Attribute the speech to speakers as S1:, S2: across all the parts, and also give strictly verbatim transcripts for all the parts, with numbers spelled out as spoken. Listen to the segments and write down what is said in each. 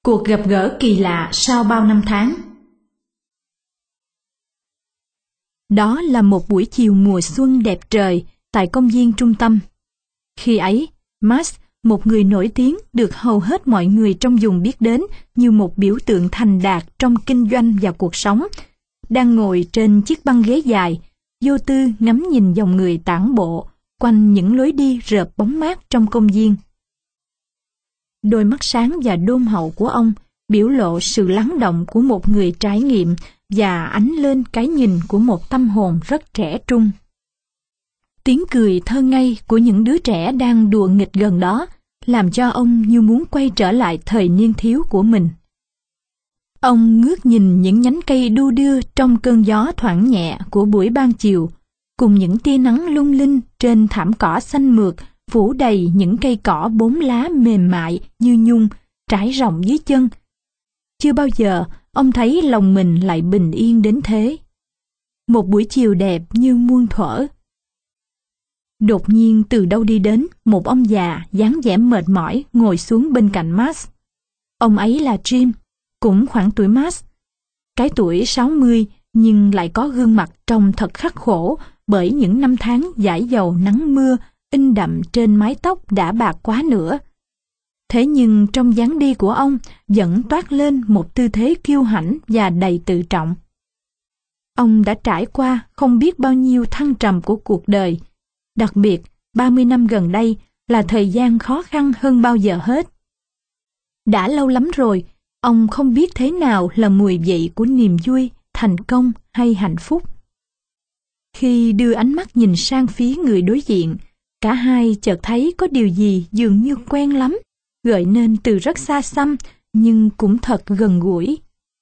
S1: Cuộc gặp gỡ kỳ lạ sau bao năm tháng. Đó là một buổi chiều mùa xuân đẹp trời tại công viên trung tâm. Khi ấy, Max, một người nổi tiếng được hầu hết mọi người trong vùng biết đến như một biểu tượng thành đạt trong kinh doanh và cuộc sống, đang ngồi trên chiếc băng ghế dài, vô tư ngắm nhìn dòng người tản bộ quanh những lối đi rợp bóng mát trong công viên. Đôi mắt sáng và đôn hậu của ông biểu lộ sự lắng động của một người trải nghiệm và ánh lên cái nhìn của một tâm hồn rất trẻ trung. Tiếng cười thơ ngây của những đứa trẻ đang đùa nghịch gần đó làm cho ông như muốn quay trở lại thời niên thiếu của mình. Ông ngước nhìn những nhánh cây đu đưa trong cơn gió thoảng nhẹ của buổi ban chiều, cùng những tia nắng lung linh trên thảm cỏ xanh mượt phủ đầy những cây cỏ bốn lá mềm mại như nhung trải rộng dưới chân. Chưa bao giờ ông thấy lòng mình lại bình yên đến thế. Một buổi chiều đẹp như muôn thuở. Đột nhiên từ đâu đi đến một ông già dáng vẻ mệt mỏi ngồi xuống bên cạnh Max. Ông ấy là Jim, cũng khoảng tuổi Max. Cái tuổi sáu mươi nhưng lại có gương mặt trông thật khắc khổ bởi những năm tháng dãi dầu nắng mưa in đậm trên mái tóc đã bạc quá nữa. Thế nhưng trong dáng đi của ông vẫn toát lên một tư thế kiêu hãnh và đầy tự trọng. Ông đã trải qua không biết bao nhiêu thăng trầm của cuộc đời. Đặc biệt, ba mươi năm gần đây là thời gian khó khăn hơn bao giờ hết. Đã lâu lắm rồi, ông không biết thế nào là mùi vị của niềm vui, thành công hay hạnh phúc. Khi đưa ánh mắt nhìn sang phía người đối diện, cả hai chợt thấy có điều gì dường như quen lắm, gợi nên từ rất xa xăm nhưng cũng thật gần gũi.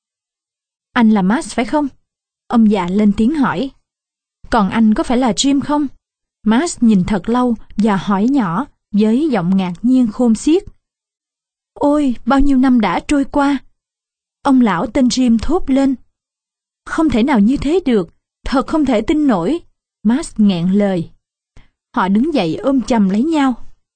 S1: Anh là Max phải không? Ông già lên tiếng hỏi. Còn anh có phải là Jim không? Max nhìn thật lâu và hỏi nhỏ với giọng ngạc nhiên khôn xiết. Ôi, bao nhiêu năm đã trôi qua. Ông lão tên Jim thốt lên. Không thể nào như thế được, thật không thể tin nổi. Max nghẹn lời. Họ đứng dậy ôm chầm lấy nhau.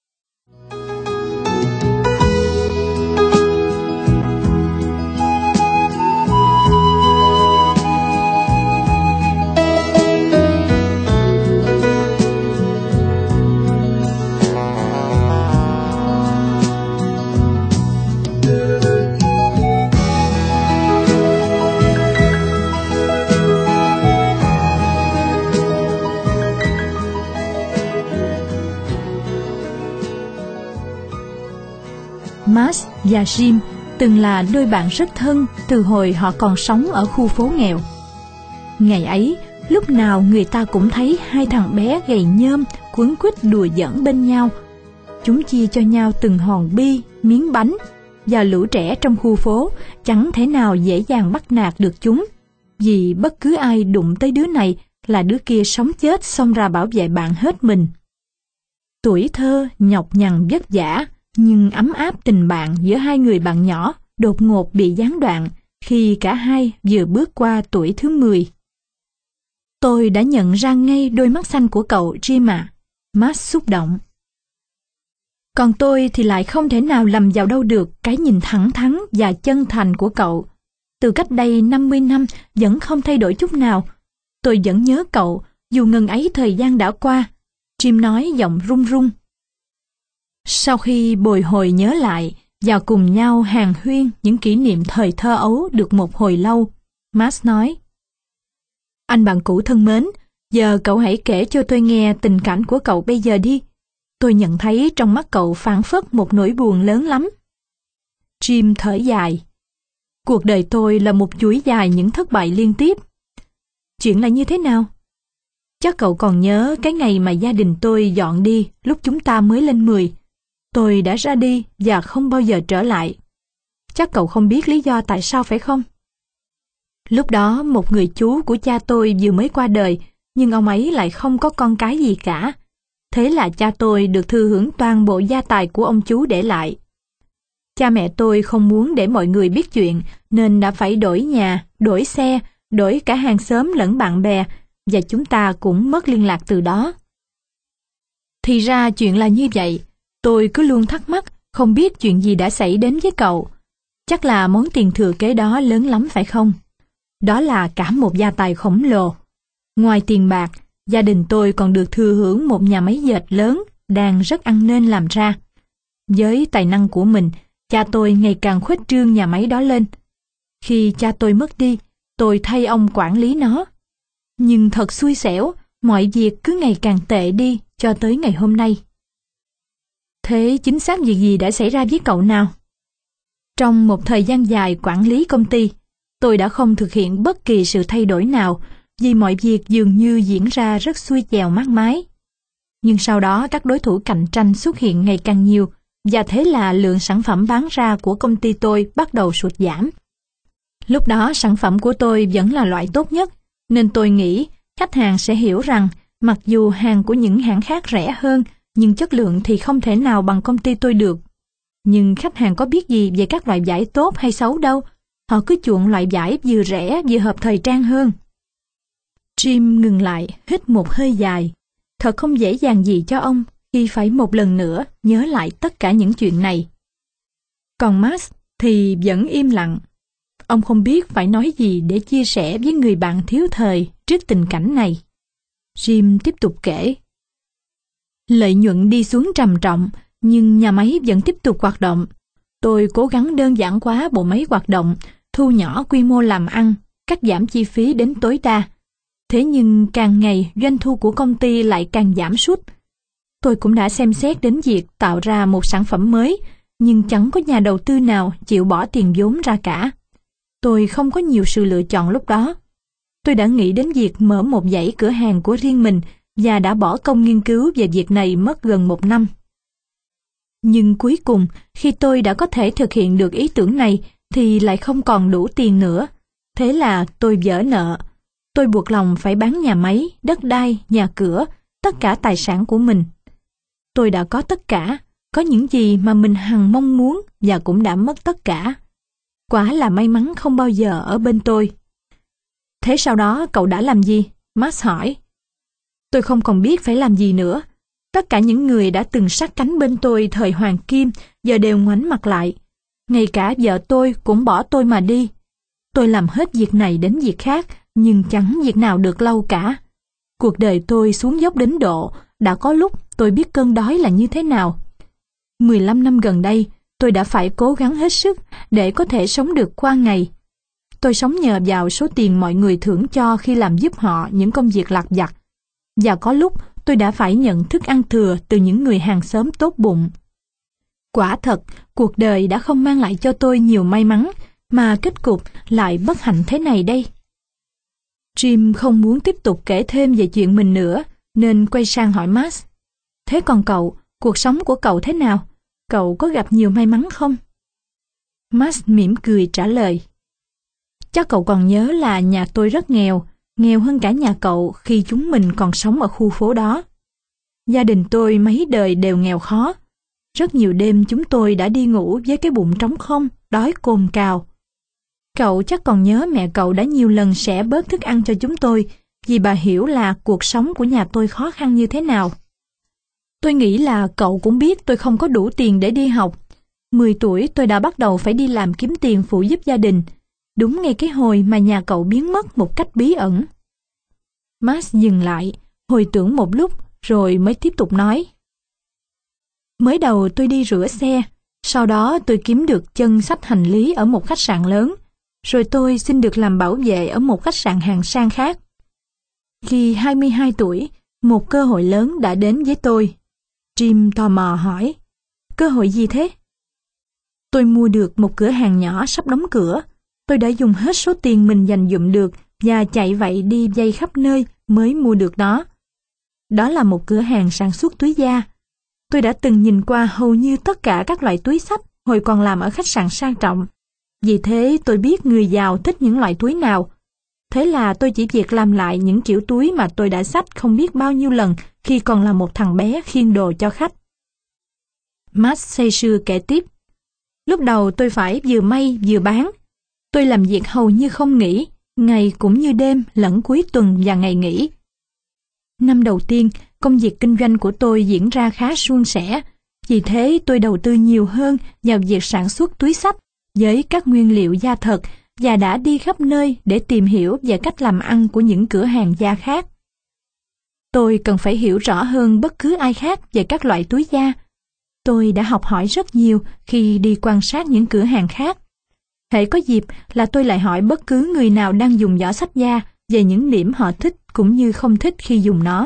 S1: Max và Jim từng là đôi bạn rất thân từ hồi họ còn sống ở khu phố nghèo. Ngày ấy, lúc nào người ta cũng thấy hai thằng bé gầy nhôm quấn quýt đùa giỡn bên nhau. Chúng chia cho nhau từng hòn bi, miếng bánh, và lũ trẻ trong khu phố chẳng thể nào dễ dàng bắt nạt được chúng, vì bất cứ ai đụng tới đứa này là đứa kia sống chết xông ra bảo vệ bạn hết mình. Tuổi thơ nhọc nhằn vất vả, nhưng ấm áp tình bạn giữa hai người bạn nhỏ đột ngột bị gián đoạn khi cả hai vừa bước qua tuổi thứ mười. Tôi đã nhận ra ngay đôi mắt xanh của cậu, Jim à. Max xúc động. Còn tôi thì lại không thể nào lầm vào đâu được cái nhìn thẳng thắn và chân thành của cậu. Từ cách đây năm mươi năm vẫn không thay đổi chút nào. Tôi vẫn nhớ cậu, dù ngần ấy thời gian đã qua. Jim nói giọng run run. Sau khi bồi hồi nhớ lại và cùng nhau hàn huyên những kỷ niệm thời thơ ấu được một hồi lâu, Max nói. Anh bạn cũ thân mến, giờ cậu hãy kể cho tôi nghe tình cảnh của cậu bây giờ đi. Tôi nhận thấy trong mắt cậu phảng phất một nỗi buồn lớn lắm. Jim thở dài. Cuộc đời tôi là một chuỗi dài những thất bại liên tiếp. Chuyện là như thế nào? Chắc cậu còn nhớ cái ngày mà gia đình tôi dọn đi lúc chúng ta mới lên mười. Tôi đã ra đi và không bao giờ trở lại. Chắc cậu không biết lý do tại sao phải không? Lúc đó một người chú của cha tôi vừa mới qua đời, nhưng ông ấy lại không có con cái gì cả. Thế là cha tôi được thừa hưởng toàn bộ gia tài của ông chú để lại. Cha mẹ tôi không muốn để mọi người biết chuyện nên đã phải đổi nhà, đổi xe, đổi cả hàng xóm lẫn bạn bè, và chúng ta cũng mất liên lạc từ đó. Thì ra chuyện là như vậy. Tôi cứ luôn thắc mắc, không biết chuyện gì đã xảy đến với cậu. Chắc là món tiền thừa kế đó lớn lắm phải không? Đó là cả một gia tài khổng lồ. Ngoài tiền bạc, gia đình tôi còn được thừa hưởng một nhà máy dệt lớn đang rất ăn nên làm ra. Với tài năng của mình, cha tôi ngày càng khuếch trương nhà máy đó lên. Khi cha tôi mất đi, tôi thay ông quản lý nó. Nhưng thật xui xẻo, mọi việc cứ ngày càng tệ đi cho tới ngày hôm nay. Thế chính xác việc gì đã xảy ra với cậu nào? Trong một thời gian dài quản lý công ty, tôi đã không thực hiện bất kỳ sự thay đổi nào vì mọi việc dường như diễn ra rất xuôi chèo mát mái. Nhưng sau đó các đối thủ cạnh tranh xuất hiện ngày càng nhiều và thế là lượng sản phẩm bán ra của công ty tôi bắt đầu sụt giảm. Lúc đó sản phẩm của tôi vẫn là loại tốt nhất, nên tôi nghĩ khách hàng sẽ hiểu rằng mặc dù hàng của những hãng khác rẻ hơn, nhưng chất lượng thì không thể nào bằng công ty tôi được. Nhưng khách hàng có biết gì về các loại vải tốt hay xấu đâu, họ cứ chuộng loại vải vừa rẻ vừa hợp thời trang hơn. Jim ngừng lại, hít một hơi dài. Thật không dễ dàng gì cho ông khi phải một lần nữa nhớ lại tất cả những chuyện này. Còn Max thì vẫn im lặng. Ông không biết phải nói gì để chia sẻ với người bạn thiếu thời trước tình cảnh này. Jim tiếp tục kể. Lợi nhuận đi xuống trầm trọng, nhưng nhà máy vẫn tiếp tục hoạt động. Tôi cố gắng đơn giản hóa bộ máy hoạt động, thu nhỏ quy mô làm ăn, cắt giảm chi phí đến tối đa. Thế nhưng càng ngày doanh thu của công ty lại càng giảm sút. Tôi cũng đã xem xét đến việc tạo ra một sản phẩm mới, nhưng chẳng có nhà đầu tư nào chịu bỏ tiền vốn ra cả. Tôi không có nhiều sự lựa chọn lúc đó. Tôi đã nghĩ đến việc mở một dãy cửa hàng của riêng mình và đã bỏ công nghiên cứu về việc này mất gần một năm. Nhưng cuối cùng, khi tôi đã có thể thực hiện được ý tưởng này, thì lại không còn đủ tiền nữa. Thế là tôi vỡ nợ. Tôi buộc lòng phải bán nhà máy, đất đai, nhà cửa, tất cả tài sản của mình. Tôi đã có tất cả, có những gì mà mình hằng mong muốn và cũng đã mất tất cả. Quả là may mắn không bao giờ ở bên tôi. Thế sau đó cậu đã làm gì? Max hỏi. Tôi không còn biết phải làm gì nữa. Tất cả những người đã từng sát cánh bên tôi thời hoàng kim giờ đều ngoảnh mặt lại. Ngay cả vợ tôi cũng bỏ tôi mà đi. Tôi làm hết việc này đến việc khác, nhưng chẳng việc nào được lâu cả. Cuộc đời tôi xuống dốc đến độ, đã có lúc tôi biết cơn đói là như thế nào. mười lăm năm gần đây, tôi đã phải cố gắng hết sức để có thể sống được qua ngày. Tôi sống nhờ vào số tiền mọi người thưởng cho khi làm giúp họ những công việc lặt vặt. Và có lúc tôi đã phải nhận thức ăn thừa từ những người hàng xóm tốt bụng. Quả thật, cuộc đời đã không mang lại cho tôi nhiều may mắn, mà kết cục lại bất hạnh thế này đây. Jim không muốn tiếp tục kể thêm về chuyện mình nữa, nên quay sang hỏi Max. Thế còn cậu, cuộc sống của cậu thế nào? Cậu có gặp nhiều may mắn không? Max mỉm cười trả lời. Chắc cậu còn nhớ là nhà tôi rất nghèo, nghèo hơn cả nhà cậu khi chúng mình còn sống ở khu phố đó. Gia đình tôi mấy đời đều nghèo khó. Rất nhiều đêm chúng tôi đã đi ngủ với cái bụng trống không, đói cồn cào. Cậu chắc còn nhớ mẹ cậu đã nhiều lần xẻ bớt thức ăn cho chúng tôi, vì bà hiểu là cuộc sống của nhà tôi khó khăn như thế nào. Tôi nghĩ là cậu cũng biết tôi không có đủ tiền để đi học. mười tuổi tôi đã bắt đầu phải đi làm kiếm tiền phụ giúp gia đình. Đúng ngay cái hồi mà nhà cậu biến mất một cách bí ẩn. Max dừng lại, hồi tưởng một lúc, rồi mới tiếp tục nói. Mới đầu tôi đi rửa xe, sau đó tôi kiếm được chân xách hành lý ở một khách sạn lớn, rồi tôi xin được làm bảo vệ ở một khách sạn hạng sang khác. Khi hai mươi hai tuổi, một cơ hội lớn đã đến với tôi. Jim tò mò hỏi, cơ hội gì thế? Tôi mua được một cửa hàng nhỏ sắp đóng cửa. Tôi đã dùng hết số tiền mình dành dụm được và chạy vậy đi vay khắp nơi mới mua được nó. Đó là một cửa hàng sản xuất túi da. Tôi đã từng nhìn qua hầu như tất cả các loại túi xách hồi còn làm ở khách sạn sang trọng. Vì thế tôi biết người giàu thích những loại túi nào. Thế là tôi chỉ việc làm lại những kiểu túi mà tôi đã xách không biết bao nhiêu lần khi còn là một thằng bé khiêng đồ cho khách. Max say sưa kể tiếp. Lúc đầu tôi phải vừa may vừa bán. Tôi làm việc hầu như không nghỉ, ngày cũng như đêm lẫn cuối tuần và ngày nghỉ. Năm đầu tiên, công việc kinh doanh của tôi diễn ra khá suôn sẻ. Vì thế tôi đầu tư nhiều hơn vào việc sản xuất túi xách. với các nguyên liệu da thật và đã đi khắp nơi để tìm hiểu về cách làm ăn của những cửa hàng da khác. Tôi cần phải hiểu rõ hơn bất cứ ai khác về các loại túi da. Tôi đã học hỏi rất nhiều khi đi quan sát những cửa hàng khác. Hễ có dịp là tôi lại hỏi bất cứ người nào đang dùng giỏ xách da về những điểm họ thích cũng như không thích khi dùng nó.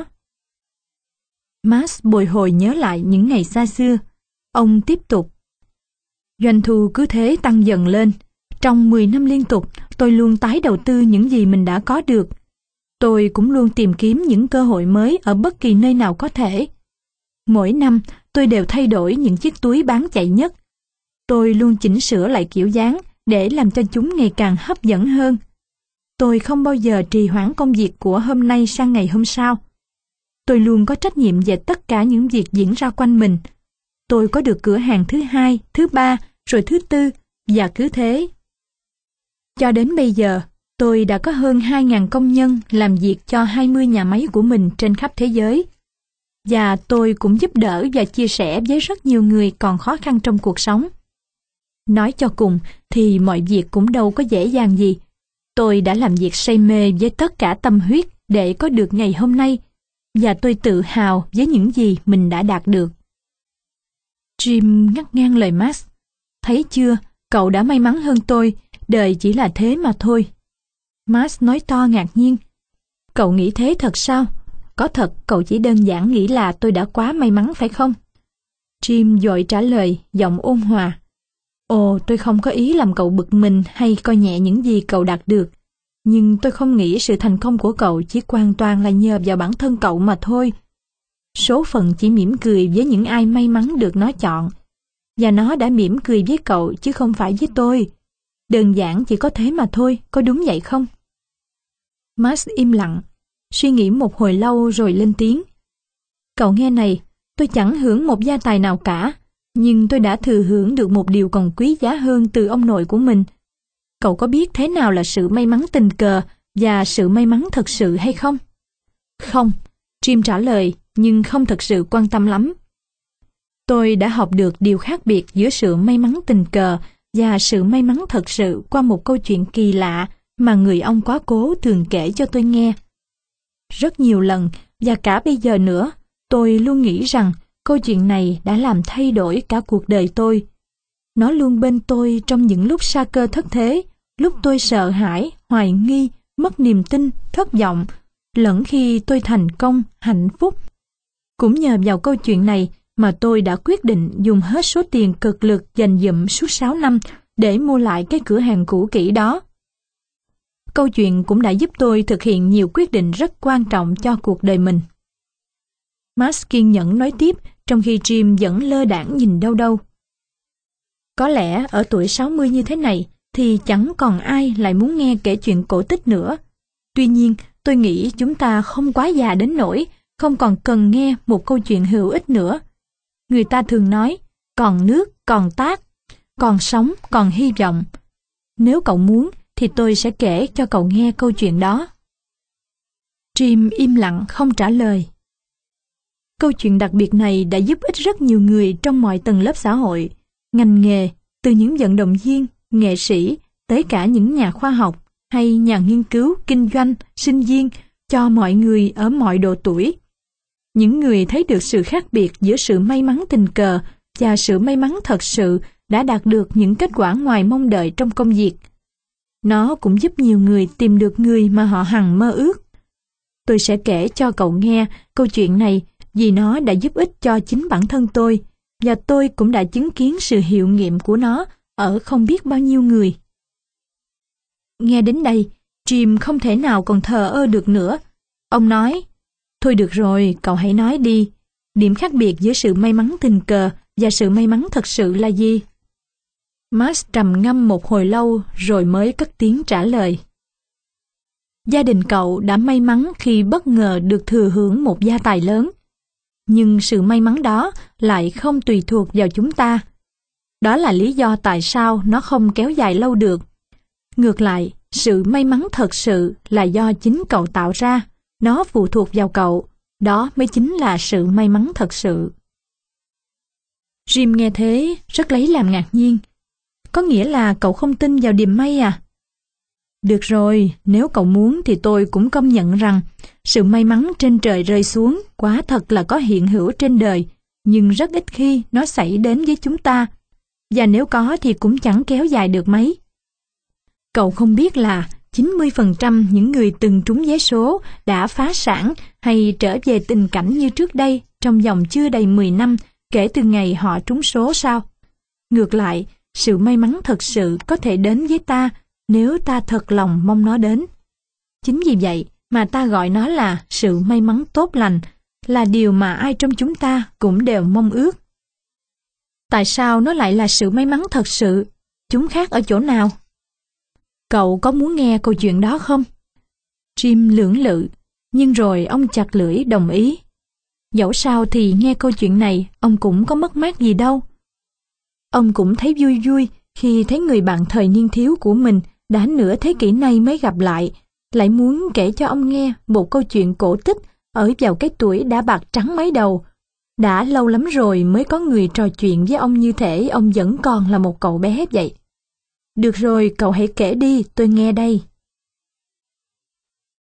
S1: Max bồi hồi nhớ lại những ngày xa xưa. Ông tiếp tục. Doanh thu cứ thế tăng dần lên. Trong mười năm liên tục, tôi luôn tái đầu tư những gì mình đã có được. Tôi cũng luôn tìm kiếm những cơ hội mới ở bất kỳ nơi nào có thể. Mỗi năm, tôi đều thay đổi những chiếc túi bán chạy nhất. Tôi luôn chỉnh sửa lại kiểu dáng để làm cho chúng ngày càng hấp dẫn hơn. Tôi không bao giờ trì hoãn công việc của hôm nay sang ngày hôm sau. Tôi luôn có trách nhiệm về tất cả những việc diễn ra quanh mình. Tôi có được cửa hàng thứ hai, thứ ba, rồi thứ tư, và cứ thế. Cho đến bây giờ, tôi đã có hơn hai nghìn công nhân làm việc cho hai mươi nhà máy của mình trên khắp thế giới. Và tôi cũng giúp đỡ và chia sẻ với rất nhiều người còn khó khăn trong cuộc sống. Nói cho cùng thì mọi việc cũng đâu có dễ dàng gì. Tôi đã làm việc say mê với tất cả tâm huyết để có được ngày hôm nay, và tôi tự hào với những gì mình đã đạt được. Jim ngắt ngang lời Max. Thấy chưa, cậu đã may mắn hơn tôi, đời chỉ là thế mà thôi. Max nói to ngạc nhiên. Cậu nghĩ thế thật sao? Có thật cậu chỉ đơn giản nghĩ là tôi đã quá may mắn phải không? Jim vội trả lời, giọng ôn hòa. Ồ, tôi không có ý làm cậu bực mình hay coi nhẹ những gì cậu đạt được. Nhưng tôi không nghĩ sự thành công của cậu chỉ hoàn toàn là nhờ vào bản thân cậu mà thôi. Số phận chỉ mỉm cười với những ai may mắn được nó chọn. Và nó đã mỉm cười với cậu chứ không phải với tôi. Đơn giản chỉ có thế mà thôi, có đúng vậy không? Max im lặng, suy nghĩ một hồi lâu rồi lên tiếng. Cậu nghe này, tôi chẳng hưởng một gia tài nào cả, nhưng tôi đã thừa hưởng được một điều còn quý giá hơn từ ông nội của mình. Cậu có biết thế nào là sự may mắn tình cờ và sự may mắn thật sự hay không? Không, Jim trả lời, nhưng không thật sự quan tâm lắm. Tôi đã học được điều khác biệt giữa sự may mắn tình cờ và sự may mắn thật sự qua một câu chuyện kỳ lạ mà người ông quá cố thường kể cho tôi nghe. Rất nhiều lần, và cả bây giờ nữa, tôi luôn nghĩ rằng câu chuyện này đã làm thay đổi cả cuộc đời tôi. Nó luôn bên tôi trong những lúc sa cơ thất thế, lúc tôi sợ hãi, hoài nghi, mất niềm tin, thất vọng, lẫn khi tôi thành công, hạnh phúc. Cũng nhờ vào câu chuyện này mà tôi đã quyết định dùng hết số tiền cực lực dành dụm suốt sáu năm để mua lại cái cửa hàng cũ kỹ đó. Câu chuyện cũng đã giúp tôi thực hiện nhiều quyết định rất quan trọng cho cuộc đời mình. Max kiên nhẫn nói tiếp trong khi Jim vẫn lơ đãng nhìn đâu đâu. Có lẽ ở tuổi sáu mươi như thế này thì chẳng còn ai lại muốn nghe kể chuyện cổ tích nữa. Tuy nhiên, tôi nghĩ chúng ta không quá già đến nỗi không còn cần nghe một câu chuyện hữu ích nữa. Người ta thường nói, còn nước, còn tát, còn sống, còn hy vọng. Nếu cậu muốn, thì tôi sẽ kể cho cậu nghe câu chuyện đó. Jim im lặng không trả lời. Câu chuyện đặc biệt này đã giúp ích rất nhiều người trong mọi tầng lớp xã hội, ngành nghề, từ những vận động viên, nghệ sĩ, tới cả những nhà khoa học hay nhà nghiên cứu, kinh doanh, sinh viên, cho mọi người ở mọi độ tuổi. Những người thấy được sự khác biệt giữa sự may mắn tình cờ và sự may mắn thật sự đã đạt được những kết quả ngoài mong đợi trong công việc. Nó cũng giúp nhiều người tìm được người mà họ hằng mơ ước. Tôi sẽ kể cho cậu nghe câu chuyện này vì nó đã giúp ích cho chính bản thân tôi, và tôi cũng đã chứng kiến sự hiệu nghiệm của nó ở không biết bao nhiêu người. Nghe đến đây, Jim không thể nào còn thờ ơ được nữa. Ông nói, thôi được rồi, cậu hãy nói đi. Điểm khác biệt giữa sự may mắn tình cờ và sự may mắn thật sự là gì? Max trầm ngâm một hồi lâu rồi mới cất tiếng trả lời. Gia đình cậu đã may mắn khi bất ngờ được thừa hưởng một gia tài lớn. Nhưng sự may mắn đó lại không tùy thuộc vào chúng ta. Đó là lý do tại sao nó không kéo dài lâu được. Ngược lại, sự may mắn thật sự là do chính cậu tạo ra. Nó phụ thuộc vào cậu. Đó mới chính là sự may mắn thật sự. Jim nghe thế rất lấy làm ngạc nhiên. Có nghĩa là cậu không tin vào điềm may à? Được rồi, nếu cậu muốn thì tôi cũng công nhận rằng sự may mắn trên trời rơi xuống quả thật là có hiện hữu trên đời, nhưng rất ít khi nó xảy đến với chúng ta. Và nếu có thì cũng chẳng kéo dài được mấy. Cậu không biết là chín mươi phần trăm những người từng trúng vé số đã phá sản hay trở về tình cảnh như trước đây trong vòng chưa đầy mười năm kể từ ngày họ trúng số sao? Ngược lại, sự may mắn thật sự có thể đến với ta nếu ta thật lòng mong nó đến. Chính vì vậy mà ta gọi nó là sự may mắn tốt lành, là điều mà ai trong chúng ta cũng đều mong ước. Tại sao nó lại là sự may mắn thật sự? Chúng khác ở chỗ nào? Cậu có muốn nghe câu chuyện đó không? Jim lưỡng lự, nhưng rồi ông chặt lưỡi đồng ý. Dẫu sao thì nghe câu chuyện này ông cũng có mất mát gì đâu. Ông cũng thấy vui vui khi thấy người bạn thời niên thiếu của mình đã nửa thế kỷ nay mới gặp lại, lại muốn kể cho ông nghe một câu chuyện cổ tích ở vào cái tuổi đã bạc trắng mấy đầu. Đã lâu lắm rồi mới có người trò chuyện với ông như thể ông vẫn còn là một cậu bé vậy. Được rồi, cậu hãy kể đi, tôi nghe đây.